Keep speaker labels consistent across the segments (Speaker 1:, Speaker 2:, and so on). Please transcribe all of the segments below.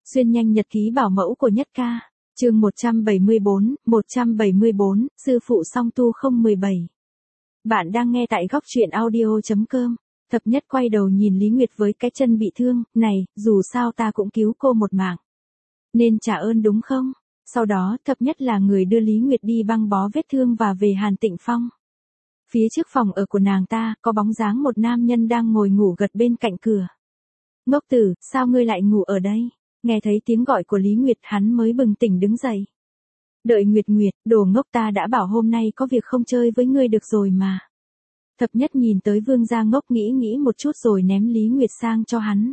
Speaker 1: Xuyên nhanh nhật ký bảo mẫu của Nhất Ca. Chương 174, sư phụ song tu 017. Bạn đang nghe tại góc truyện audio.com. Thập Nhất quay đầu nhìn Lý Nguyệt với cái chân bị thương, này, dù sao ta cũng cứu cô một mạng. Nên trả ơn đúng không? Sau đó Thập Nhất là người đưa Lý Nguyệt đi băng bó vết thương và về Hàn Tịnh Phong. Phía trước phòng ở của nàng ta, có bóng dáng một nam nhân đang ngồi ngủ gật bên cạnh cửa. Ngốc tử, sao ngươi lại ngủ ở đây? Nghe thấy tiếng gọi của Lý Nguyệt hắn mới bừng tỉnh đứng dậy. Đợi Nguyệt, đồ ngốc, ta đã bảo hôm nay có việc không chơi với ngươi được rồi mà. Thập Nhất nhìn tới Vương gia ngốc nghĩ một chút rồi ném Lý Nguyệt sang cho hắn.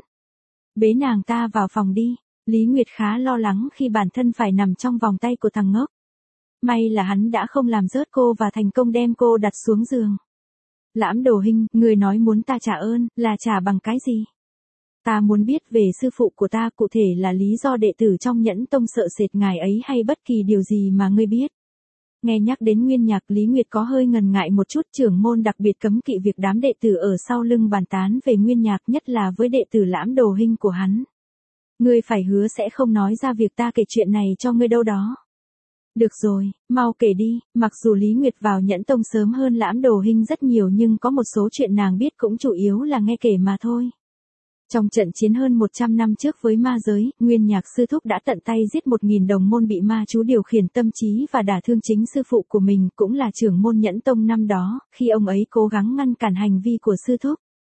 Speaker 1: Bế nàng ta vào phòng đi. Lý Nguyệt khá lo lắng khi bản thân phải nằm trong vòng tay của thằng ngốc. May là hắn đã không làm rớt cô và thành công đem cô đặt xuống giường. Lãm Đồ Hinh, người nói muốn ta trả ơn, là trả bằng cái gì? Ta muốn biết về sư phụ của ta, cụ thể là lý do đệ tử trong Nhẫn Tông sợ sệt ngài ấy hay bất kỳ điều gì mà ngươi biết. Nghe nhắc đến Nguyên Nhạc, Lý Nguyệt có hơi ngần ngại một chút. Trưởng môn đặc biệt cấm kỵ việc đám đệ tử ở sau lưng bàn tán về Nguyên Nhạc, nhất là với đệ tử Lãm Đồ Hinh của hắn. Ngươi phải hứa sẽ không nói ra việc ta kể chuyện này cho ngươi đâu đó. Được rồi, mau kể đi. Mặc dù Lý Nguyệt vào Nhẫn Tông sớm hơn Lãm Đồ Hinh rất nhiều nhưng có một số chuyện nàng biết cũng chủ yếu là nghe kể mà thôi. Trong trận chiến hơn 100 năm trước với ma giới, Nguyên Nhạc sư thúc đã tận tay giết 1000 đồng môn bị ma chú điều khiển tâm trí và đả thương chính sư phụ của mình, cũng là trưởng môn Nhẫn Tông năm đó, khi ông ấy cố gắng ngăn cản hành vi của sư thúc.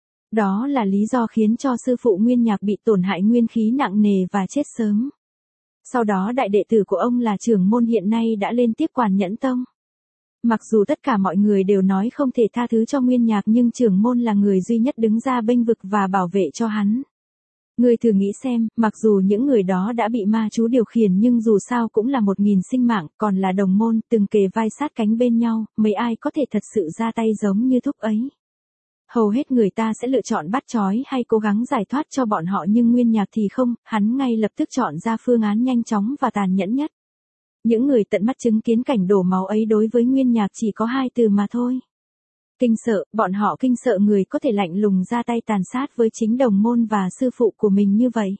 Speaker 1: Đó là lý do khiến cho sư phụ Nguyên Nhạc bị tổn hại nguyên khí nặng nề và chết sớm. Sau đó đại đệ tử của ông là trưởng môn hiện nay đã lên tiếp quản Nhẫn Tông. Mặc dù tất cả mọi người đều nói không thể tha thứ cho Nguyên Nhạc nhưng trưởng môn là người duy nhất đứng ra bênh vực và bảo vệ cho hắn. Ngươi thử nghĩ xem, mặc dù những người đó đã bị ma chú điều khiển nhưng dù sao cũng là 1000 sinh mạng, còn là đồng môn, từng kề vai sát cánh bên nhau, mấy ai có thể thật sự ra tay giống như thúc ấy. Hầu hết người ta sẽ lựa chọn bắt trói hay cố gắng giải thoát cho bọn họ nhưng Nguyên Nhạc thì không, hắn ngay lập tức chọn ra phương án nhanh chóng và tàn nhẫn nhất. Những người tận mắt chứng kiến cảnh đổ máu ấy đối với Nguyên Nhạc chỉ có 2 từ mà thôi. Kinh sợ, bọn họ kinh sợ người có thể lạnh lùng ra tay tàn sát với chính đồng môn và sư phụ của mình như vậy.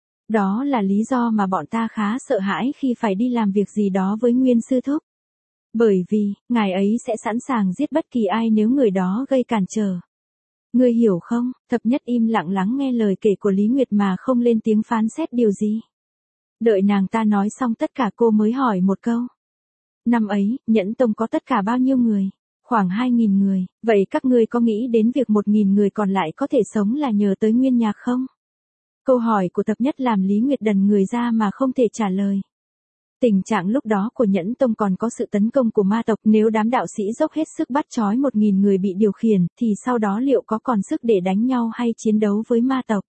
Speaker 1: Đó là lý do mà bọn ta khá sợ hãi khi phải đi làm việc gì đó với Nguyên sư thúc. Bởi vì, ngài ấy sẽ sẵn sàng giết bất kỳ ai nếu người đó gây cản trở. Ngươi hiểu không? Thập Nhất im lặng lắng nghe lời kể của Lý Nguyệt mà không lên tiếng phán xét điều gì. Đợi nàng ta nói xong tất cả cô mới hỏi một câu. Năm ấy, Nhẫn Tông có tất cả bao nhiêu người? Khoảng 2000 người, vậy các ngươi có nghĩ đến việc 1000 người còn lại có thể sống là nhờ tới Nguyên Nhạc không? Câu hỏi của Thập Nhất làm Lý Nguyệt đần người ra mà không thể trả lời. Tình trạng lúc đó của Nhẫn Tông còn có sự tấn công của ma tộc, nếu đám đạo sĩ dốc hết sức bắt trói 1000 người bị điều khiển, thì sau đó liệu có còn sức để đánh nhau hay chiến đấu với ma tộc?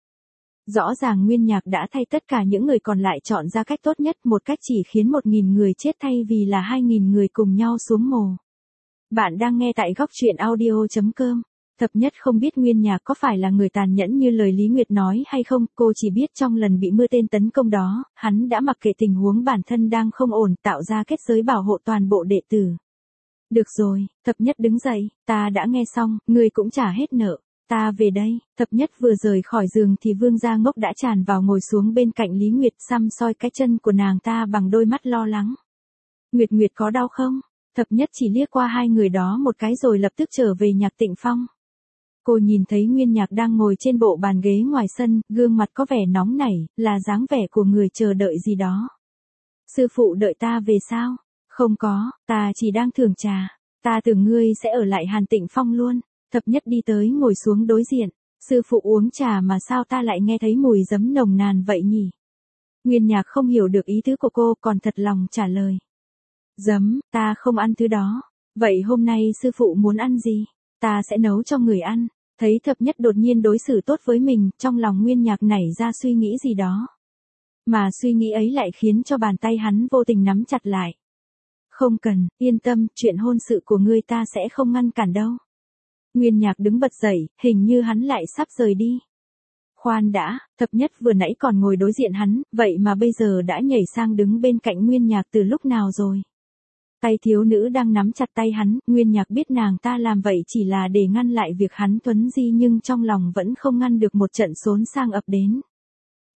Speaker 1: Rõ ràng Nguyên Nhạc đã thay tất cả những người còn lại chọn ra cách tốt nhất, một cách chỉ khiến 1000 người chết thay vì là 2000 người cùng nhau xuống mồ. Bạn đang nghe tại góc truyện audio.com. Thập Nhất không biết Nguyên Nhạc có phải là người tàn nhẫn như lời Lý Nguyệt nói hay không, cô chỉ biết trong lần bị mưa tên tấn công đó, hắn đã mặc kệ tình huống bản thân đang không ổn, tạo ra kết giới bảo hộ toàn bộ đệ tử. Được rồi, Thập Nhất đứng dậy, ta đã nghe xong, ngươi cũng trả hết nợ. Ta về đây. Thập Nhất vừa rời khỏi giường thì Vương gia ngốc đã tràn vào ngồi xuống bên cạnh Lý Nguyệt, săm soi cái chân của nàng ta bằng đôi mắt lo lắng. Nguyệt có đau không? Thập Nhất chỉ liếc qua hai người đó một cái rồi lập tức trở về Nhạc Tịnh Phong. Cô nhìn thấy Nguyên Nhạc đang ngồi trên bộ bàn ghế ngoài sân, gương mặt có vẻ nóng nảy, là dáng vẻ của người chờ đợi gì đó. Sư phụ đợi ta về sao? Không có, ta chỉ đang thưởng trà. Ta tưởng ngươi sẽ ở lại Hàn Tịnh Phong luôn. Thập Nhất đi tới ngồi xuống đối diện. Sư phụ uống trà mà sao ta lại nghe thấy mùi giấm nồng nàn vậy nhỉ? Nguyên Nhạc không hiểu được ý tứ của cô, còn thật lòng trả lời. Giấm, ta không ăn thứ đó. Vậy hôm nay sư phụ muốn ăn gì? Ta sẽ nấu cho người ăn. Thấy Thập Nhất đột nhiên đối xử tốt với mình, trong lòng Nguyên Nhạc nảy ra suy nghĩ gì đó. Mà suy nghĩ ấy lại khiến cho bàn tay hắn vô tình nắm chặt lại. Không cần, yên tâm, chuyện hôn sự của ngươi ta sẽ không ngăn cản đâu. Nguyên Nhạc đứng bật dậy, hình như hắn lại sắp rời đi. Khoan đã, Thập Nhất vừa nãy còn ngồi đối diện hắn, vậy mà bây giờ đã nhảy sang đứng bên cạnh Nguyên Nhạc từ lúc nào rồi? Tay thiếu nữ đang nắm chặt tay hắn, Nguyên Nhạc biết nàng ta làm vậy chỉ là để ngăn lại việc hắn thuấn di nhưng trong lòng vẫn không ngăn được một trận xốn sang ập đến.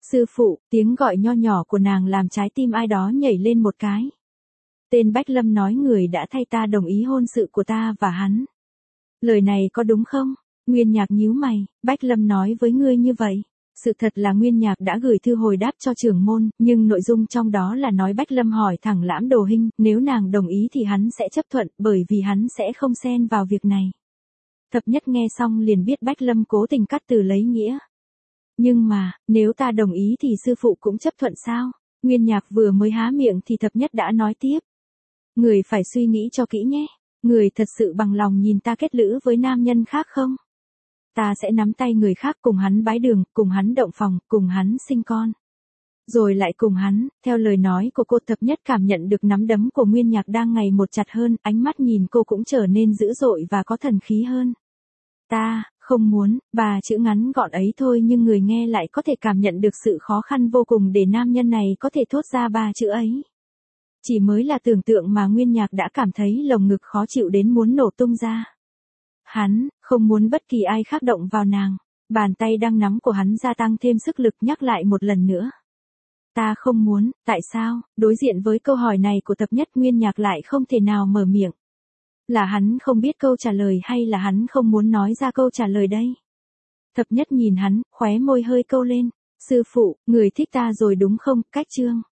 Speaker 1: Sư phụ, tiếng gọi nho nhỏ của nàng làm trái tim ai đó nhảy lên một cái. Tên Bách Lâm nói người đã thay ta đồng ý hôn sự của ta và hắn. Lời này có đúng không? Nguyên Nhạc nhíu mày, Bách Lâm nói với ngươi như vậy. Sự thật là Nguyên Nhạc đã gửi thư hồi đáp cho trưởng môn, nhưng nội dung trong đó là nói Bách Lâm hỏi thẳng Lãm Đồ Hinh, nếu nàng đồng ý thì hắn sẽ chấp thuận, bởi vì hắn sẽ không xen vào việc này. Thập Nhất nghe xong liền biết Bách Lâm cố tình cắt từ lấy nghĩa. Nhưng mà, nếu ta đồng ý thì sư phụ cũng chấp thuận sao? Nguyên Nhạc vừa mới há miệng thì Thập Nhất đã nói tiếp. Người phải suy nghĩ cho kỹ nhé. Người thật sự bằng lòng nhìn ta kết lữ với nam nhân khác không? Ta sẽ nắm tay người khác cùng hắn bái đường, cùng hắn động phòng, cùng hắn sinh con. Rồi lại cùng hắn, theo lời nói của cô Thập Nhất cảm nhận được nắm đấm của Nguyên Nhạc đang ngày một chặt hơn, ánh mắt nhìn cô cũng trở nên dữ dội và có thần khí hơn. Ta, không muốn, bà chữ ngắn gọn ấy thôi nhưng người nghe lại có thể cảm nhận được sự khó khăn vô cùng để nam nhân này có thể thốt ra ba chữ ấy. Chỉ mới là tưởng tượng mà Nguyên Nhạc đã cảm thấy lồng ngực khó chịu đến muốn nổ tung ra. Hắn, không muốn bất kỳ ai khác động vào nàng. Bàn tay đang nắm của hắn gia tăng thêm sức lực nhắc lại một lần nữa. Ta không muốn, tại sao? Đối diện với câu hỏi này của Thập Nhất Nguyên Nhạc lại không thể nào mở miệng. Là hắn không biết câu trả lời hay là hắn không muốn nói ra câu trả lời đây? Thập Nhất nhìn hắn, khóe môi hơi câu lên. Sư phụ, người thích ta rồi đúng không? Cách chương.